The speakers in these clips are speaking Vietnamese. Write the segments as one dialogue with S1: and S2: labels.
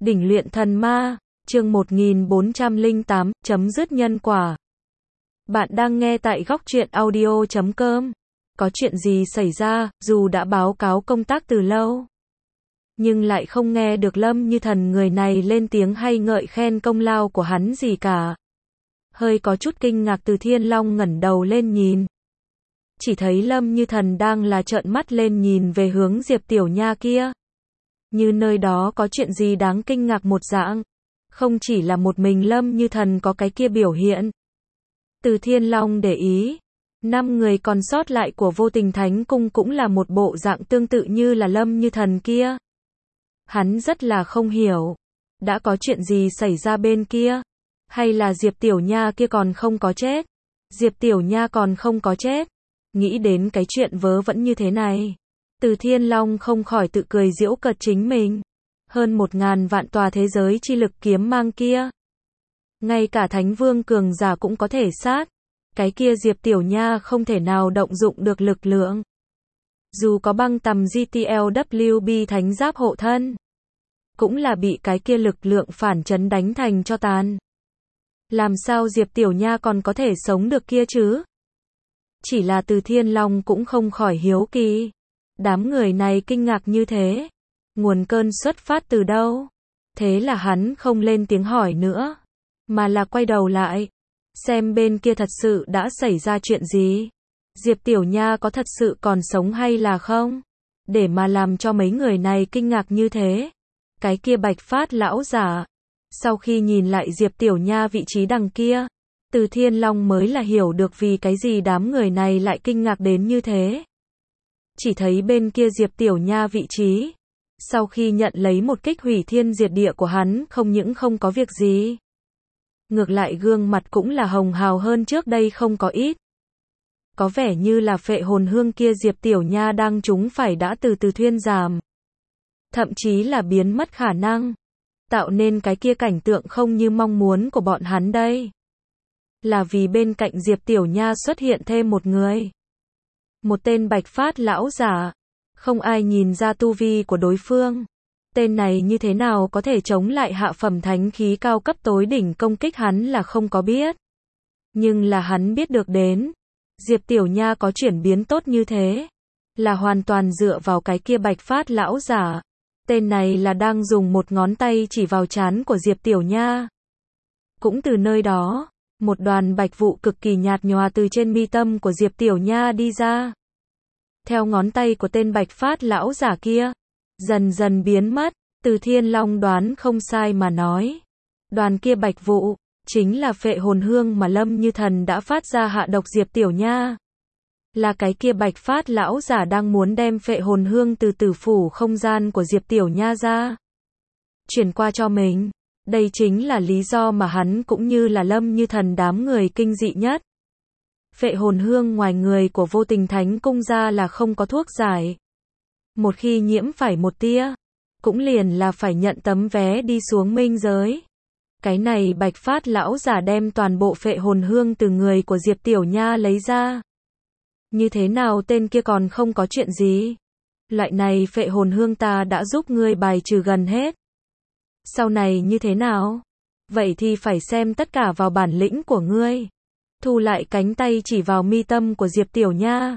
S1: Đỉnh luyện thần ma, chương 1408, chấm dứt nhân quả. Bạn đang nghe tại góc truyện audio.com. Có chuyện gì xảy ra, dù đã báo cáo công tác từ lâu, nhưng lại không nghe được Lâm Như Thần người này lên tiếng hay ngợi khen công lao của hắn gì cả. Hơi có chút kinh ngạc Từ Thiên Long ngẩng đầu lên nhìn. Chỉ thấy Lâm Như Thần đang là trợn mắt lên nhìn về hướng Diệp Tiểu Nha kia. Như nơi đó có chuyện gì đáng kinh ngạc một dạng. Không chỉ là một mình Lâm Như Thần có cái kia biểu hiện. Từ Thiên Long để ý, 5 người còn sót lại của Vô Tình Thánh Cung cũng là một bộ dạng tương tự như là Lâm Như Thần kia. Hắn rất là không hiểu, đã có chuyện gì xảy ra bên kia, hay là Diệp Tiểu Nha kia còn không có chết. Diệp Tiểu Nha còn không có chết. Nghĩ đến cái chuyện vớ vẩn như thế này, Từ Thiên Long không khỏi tự cười giễu cợt chính mình. Hơn 1000 vạn tòa thế giới chi lực kiếm mang kia, ngay cả Thánh Vương cường giả cũng có thể sát. Cái kia Diệp Tiểu Nha không thể nào động dụng được lực lượng. Dù có băng tầm GTLWB thánh giáp hộ thân, cũng là bị cái kia lực lượng phản chấn đánh thành cho tàn. Làm sao Diệp Tiểu Nha còn có thể sống được kia chứ? Chỉ là Từ Thiên Long cũng không khỏi hiếu kỳ. Đám người này kinh ngạc như thế, nguồn cơn xuất phát từ đâu? Thế là hắn không lên tiếng hỏi nữa, mà là quay đầu lại, xem bên kia thật sự đã xảy ra chuyện gì. Diệp Tiểu Nha có thật sự còn sống hay là không? Để mà làm cho mấy người này kinh ngạc như thế. Cái kia Bạch Phát lão giả, sau khi nhìn lại Diệp Tiểu Nha vị trí đằng kia, Từ Thiên Long mới là hiểu được vì cái gì đám người này lại kinh ngạc đến như thế. Chỉ thấy bên kia Diệp Tiểu Nha vị trí, sau khi nhận lấy một kích hủy thiên diệt địa của hắn, không những không có việc gì, ngược lại gương mặt cũng là hồng hào hơn trước đây không có ít. Có vẻ như là phệ hồn hương kia Diệp Tiểu Nha đang trúng phải đã từ từ thuyên giảm, thậm chí là biến mất khả năng, tạo nên cái kia cảnh tượng không như mong muốn của bọn hắn đây. Là vì bên cạnh Diệp Tiểu Nha xuất hiện thêm một người. Một tên Bạch Phát lão giả. Không ai nhìn ra tu vi của đối phương. Tên này như thế nào có thể chống lại hạ phẩm thánh khí cao cấp tối đỉnh công kích hắn là không có biết. Nhưng là hắn biết được đến, Diệp Tiểu Nha có chuyển biến tốt như thế, là hoàn toàn dựa vào cái kia Bạch Phát lão giả. Tên này là đang dùng một ngón tay chỉ vào trán của Diệp Tiểu Nha. Cũng từ nơi đó, một đoàn bạch vụ cực kỳ nhạt nhòa từ trên mi tâm của Diệp Tiểu Nha đi ra. Theo ngón tay của tên Bạch Phát lão giả kia, dần dần biến mất. Từ Thiên Long đoán không sai mà nói, đoàn kia bạch vụ, chính là phệ hồn hương mà Lâm Như Thần đã phát ra hạ độc Diệp Tiểu Nha. Là cái kia Bạch Phát lão giả đang muốn đem phệ hồn hương từ tử phủ không gian của Diệp Tiểu Nha ra, chuyển qua cho mình. Đây chính là lý do mà hắn cũng như là Lâm Như Thần đám người kinh dị nhất. Phệ hồn hương ngoài người của Vô Tình Thánh Cung ra là không có thuốc giải. Một khi nhiễm phải một tia, cũng liền là phải nhận tấm vé đi xuống minh giới. Cái này Bạch Phát lão giả đem toàn bộ phệ hồn hương từ người của Diệp Tiểu Nha lấy ra. Như thế nào tên kia còn không có chuyện gì? Loại này phệ hồn hương ta đã giúp ngươi bài trừ gần hết. Sau này như thế nào? Vậy thì phải xem tất cả vào bản lĩnh của ngươi. Thu lại cánh tay chỉ vào mi tâm của Diệp Tiểu Nha.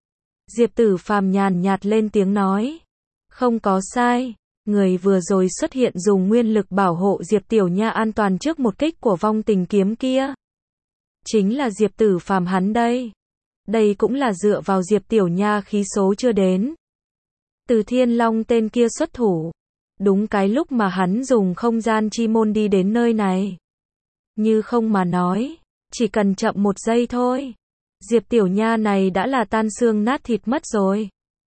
S1: Diệp Tử Phàm nhàn nhạt lên tiếng nói. Không có sai. Người vừa rồi xuất hiện dùng nguyên lực bảo hộ Diệp Tiểu Nha an toàn trước một kích của vong tình kiếm kia. Chính là Diệp Tử Phàm hắn đây. Đây cũng là dựa vào Diệp Tiểu Nha khí số chưa đến. Từ Thiên Long tên kia xuất thủ. Đúng cái lúc mà hắn dùng không gian chi môn đi đến nơi này. Như không mà nói, chỉ cần chậm một giây thôi, Diệp Tiểu Nha này đã là tan xương nát thịt mất rồi.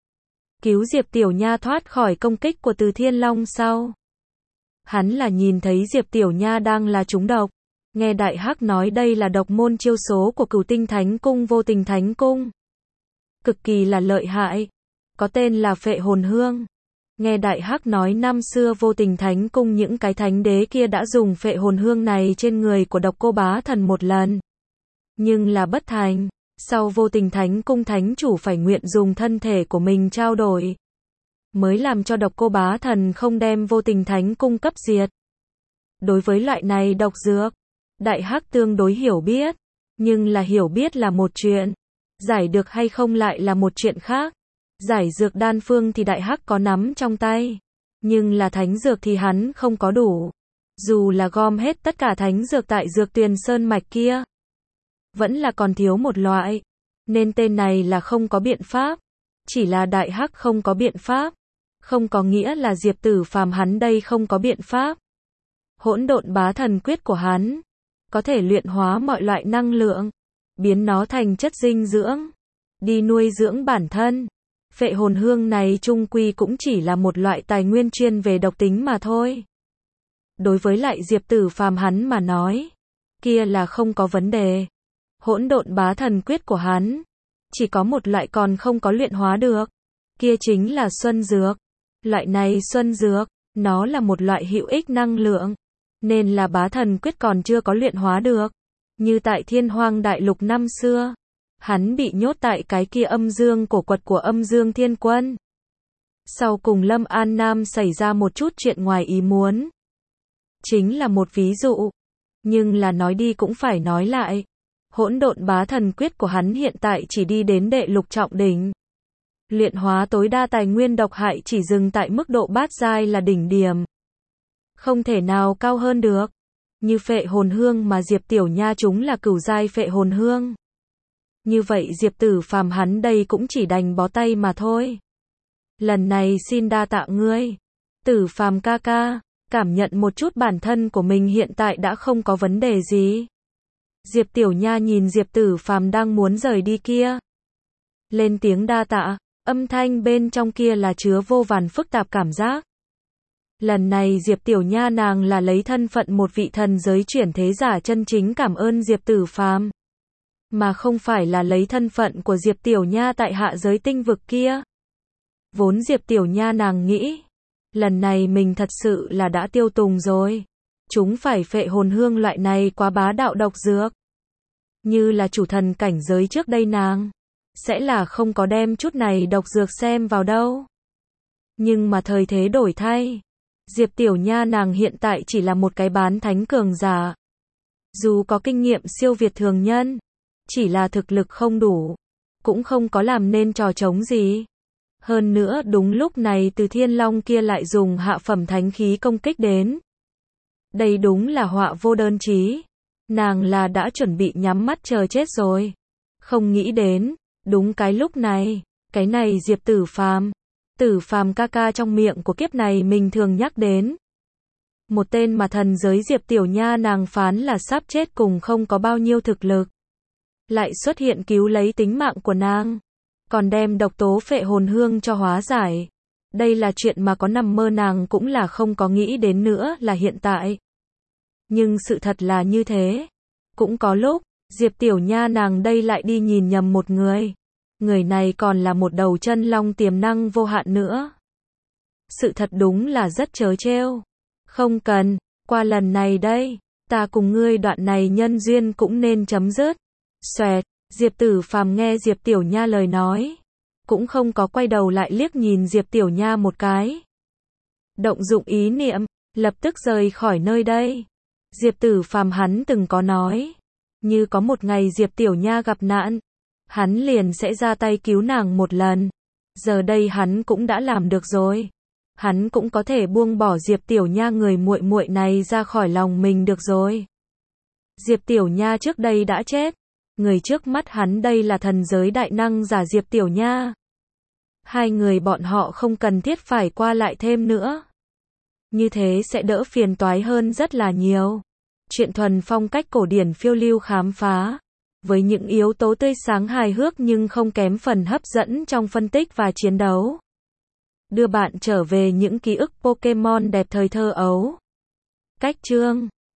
S1: Cứu Diệp Tiểu Nha thoát khỏi công kích của Từ Thiên Long sau, hắn là nhìn thấy Diệp Tiểu Nha đang là trúng độc. Nghe Đại Hắc nói đây là độc môn chiêu số của Cửu Tinh Thánh Cung Vô Tình Thánh Cung, cực kỳ là lợi hại, có tên là phệ hồn hương. Nghe Đại Hắc nói năm xưa Vô Tình Thánh Cung những cái thánh đế kia đã dùng phệ hồn hương này trên người của Độc Cô Bá Thần một lần, nhưng là bất thành. Sau Vô Tình Thánh Cung thánh chủ phải nguyện dùng thân thể của mình trao đổi, mới làm cho độc cô bá thần không đem vô tình thánh cung cấp diệt. Đối với loại này độc dược, Đại Hắc tương đối hiểu biết, nhưng là hiểu biết là một chuyện, giải được hay không lại là một chuyện khác. Giải dược đan phương thì Đại Hắc có nắm trong tay, nhưng là thánh dược thì hắn không có đủ. Dù là gom hết tất cả thánh dược tại Dược Tuyền Sơn mạch kia, vẫn là còn thiếu một loại, nên tên này là không có biện pháp. Chỉ là Đại Hắc không có biện pháp, không có nghĩa là Diệp Tử Phàm hắn đây không có biện pháp. Hỗn độn bá thần quyết của hắn có thể luyện hóa mọi loại năng lượng, biến nó thành chất dinh dưỡng, đi nuôi dưỡng bản thân. Phệ hồn hương này chung quy cũng chỉ là một loại tài nguyên chuyên về độc tính mà thôi. Đối với lại Diệp Tử Phàm hắn mà nói, kia là không có vấn đề. Hỗn độn bá thần quyết của hắn chỉ có một loại còn không có luyện hóa được, kia chính là xuân dược. Loại này xuân dược, nó là một loại hữu ích năng lượng, nên là bá thần quyết còn chưa có luyện hóa được. Như tại Thiên Hoang Đại Lục năm xưa, hắn bị nhốt tại cái kia âm dương cổ quật của Âm Dương Thiên Quân. Sau cùng Lâm An Nam xảy ra một chút chuyện ngoài ý muốn, chính là một ví dụ. Nhưng là nói đi cũng phải nói lại, hỗn độn bá thần quyết của hắn hiện tại chỉ đi đến đệ lục trọng đỉnh. Luyện hóa tối đa tài nguyên độc hại chỉ dừng tại mức độ bát giai là đỉnh điểm, không thể nào cao hơn được. Như phệ hồn hương mà Diệp Tiểu Nha chúng là cửu giai phệ hồn hương. Như vậy Diệp Tử Phàm hắn đây cũng chỉ đành bó tay mà thôi. Lần này xin đa tạ ngươi, Tử Phàm ca ca, cảm nhận một chút bản thân của mình hiện tại đã không có vấn đề gì. Diệp Tiểu Nha nhìn Diệp Tử Phàm đang muốn rời đi kia, lên tiếng đa tạ, âm thanh bên trong kia là chứa vô vàn phức tạp cảm giác. Lần này Diệp Tiểu Nha nàng là lấy thân phận một vị thần giới chuyển thế giả chân chính cảm ơn Diệp Tử Phàm, mà không phải là lấy thân phận của Diệp Tiểu Nha tại hạ giới tinh vực kia. Vốn Diệp Tiểu Nha nàng nghĩ, lần này mình thật sự là đã tiêu tùng rồi. Chúng phải phệ hồn hương loại này quá bá đạo độc dược. Như là chủ thần cảnh giới trước đây nàng sẽ là không có đem chút này độc dược xem vào đâu. Nhưng mà thời thế đổi thay, Diệp Tiểu Nha nàng hiện tại chỉ là một cái bán thánh cường giả. Dù có kinh nghiệm siêu việt thường nhân, chỉ là thực lực không đủ, cũng không có làm nên trò trống gì. Hơn nữa đúng lúc này Từ Thiên Long kia lại dùng hạ phẩm thánh khí công kích đến. Đây đúng là họa vô đơn chí. Nàng là đã chuẩn bị nhắm mắt chờ chết rồi. Không nghĩ đến, đúng cái lúc này, cái này Diệp Tử Phàm ca ca trong miệng của kiếp này mình thường nhắc đến. Một tên mà thần giới Diệp Tiểu Nha nàng phán là sắp chết cùng không có bao nhiêu thực lực, lại xuất hiện cứu lấy tính mạng của nàng, còn đem độc tố phệ hồn hương cho hóa giải. Đây là chuyện mà có nằm mơ nàng cũng là không có nghĩ đến nữa là hiện tại. Nhưng sự thật là như thế. Cũng có lúc, Diệp Tiểu Nha nàng đây lại đi nhìn nhầm một người. Người này còn là một đầu chân long tiềm năng vô hạn nữa. Sự thật đúng là rất trớ trêu. Không cần, qua lần này đây, ta cùng ngươi đoạn này nhân duyên cũng nên chấm dứt. Xoẹt, Diệp Tử Phàm nghe Diệp Tiểu Nha lời nói, cũng không có quay đầu lại liếc nhìn Diệp Tiểu Nha một cái. Động dụng ý niệm, lập tức rời khỏi nơi đây. Diệp Tử Phàm hắn từng có nói, như có một ngày Diệp Tiểu Nha gặp nạn, hắn liền sẽ ra tay cứu nàng một lần. Giờ đây hắn cũng đã làm được rồi. Hắn cũng có thể buông bỏ Diệp Tiểu Nha người muội muội này ra khỏi lòng mình được rồi. Diệp Tiểu Nha trước đây đã chết. Người trước mắt hắn đây là thần giới đại năng giả Diệp Tiểu Nha. Hai người bọn họ không cần thiết phải qua lại thêm nữa. Như thế sẽ đỡ phiền toái hơn rất là nhiều. Chuyện thuần phong cách cổ điển phiêu lưu khám phá, với những yếu tố tươi sáng hài hước nhưng không kém phần hấp dẫn trong phân tích và chiến đấu. Đưa bạn trở về những ký ức Pokemon đẹp thời thơ ấu. Cách chương